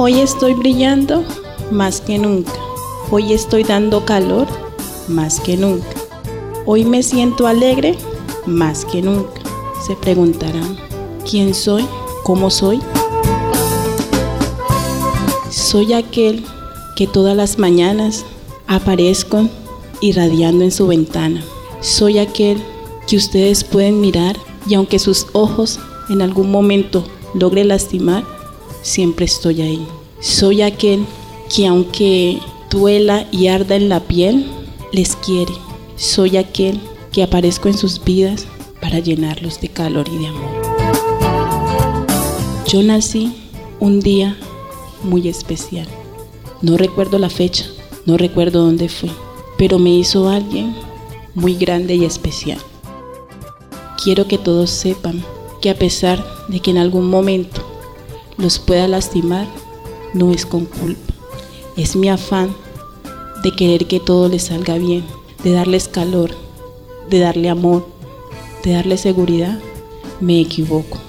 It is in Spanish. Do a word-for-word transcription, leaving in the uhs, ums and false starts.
Hoy estoy brillando más que nunca. Hoy estoy dando calor más que nunca. Hoy me siento alegre más que nunca. Se preguntarán, ¿quién soy? ¿Cómo soy? Soy aquel que todas las mañanas aparezco irradiando en su ventana. Soy aquel que ustedes pueden mirar y aunque sus ojos en algún momento logre lastimar, siempre estoy ahí. Soy aquel que aunque duela y arda en la piel, les quiere. Soy aquel que aparezco en sus vidas para llenarlos de calor y de amor. Yo nací un día muy especial. No recuerdo la fecha, no recuerdo dónde fui, pero me hizo alguien muy grande y especial. Quiero que todos sepan que a pesar de que en algún momento los pueda lastimar, no es con culpa. Es mi afán de querer que todo les salga bien, de darles calor, de darle amor, de darles seguridad. Me equivoco.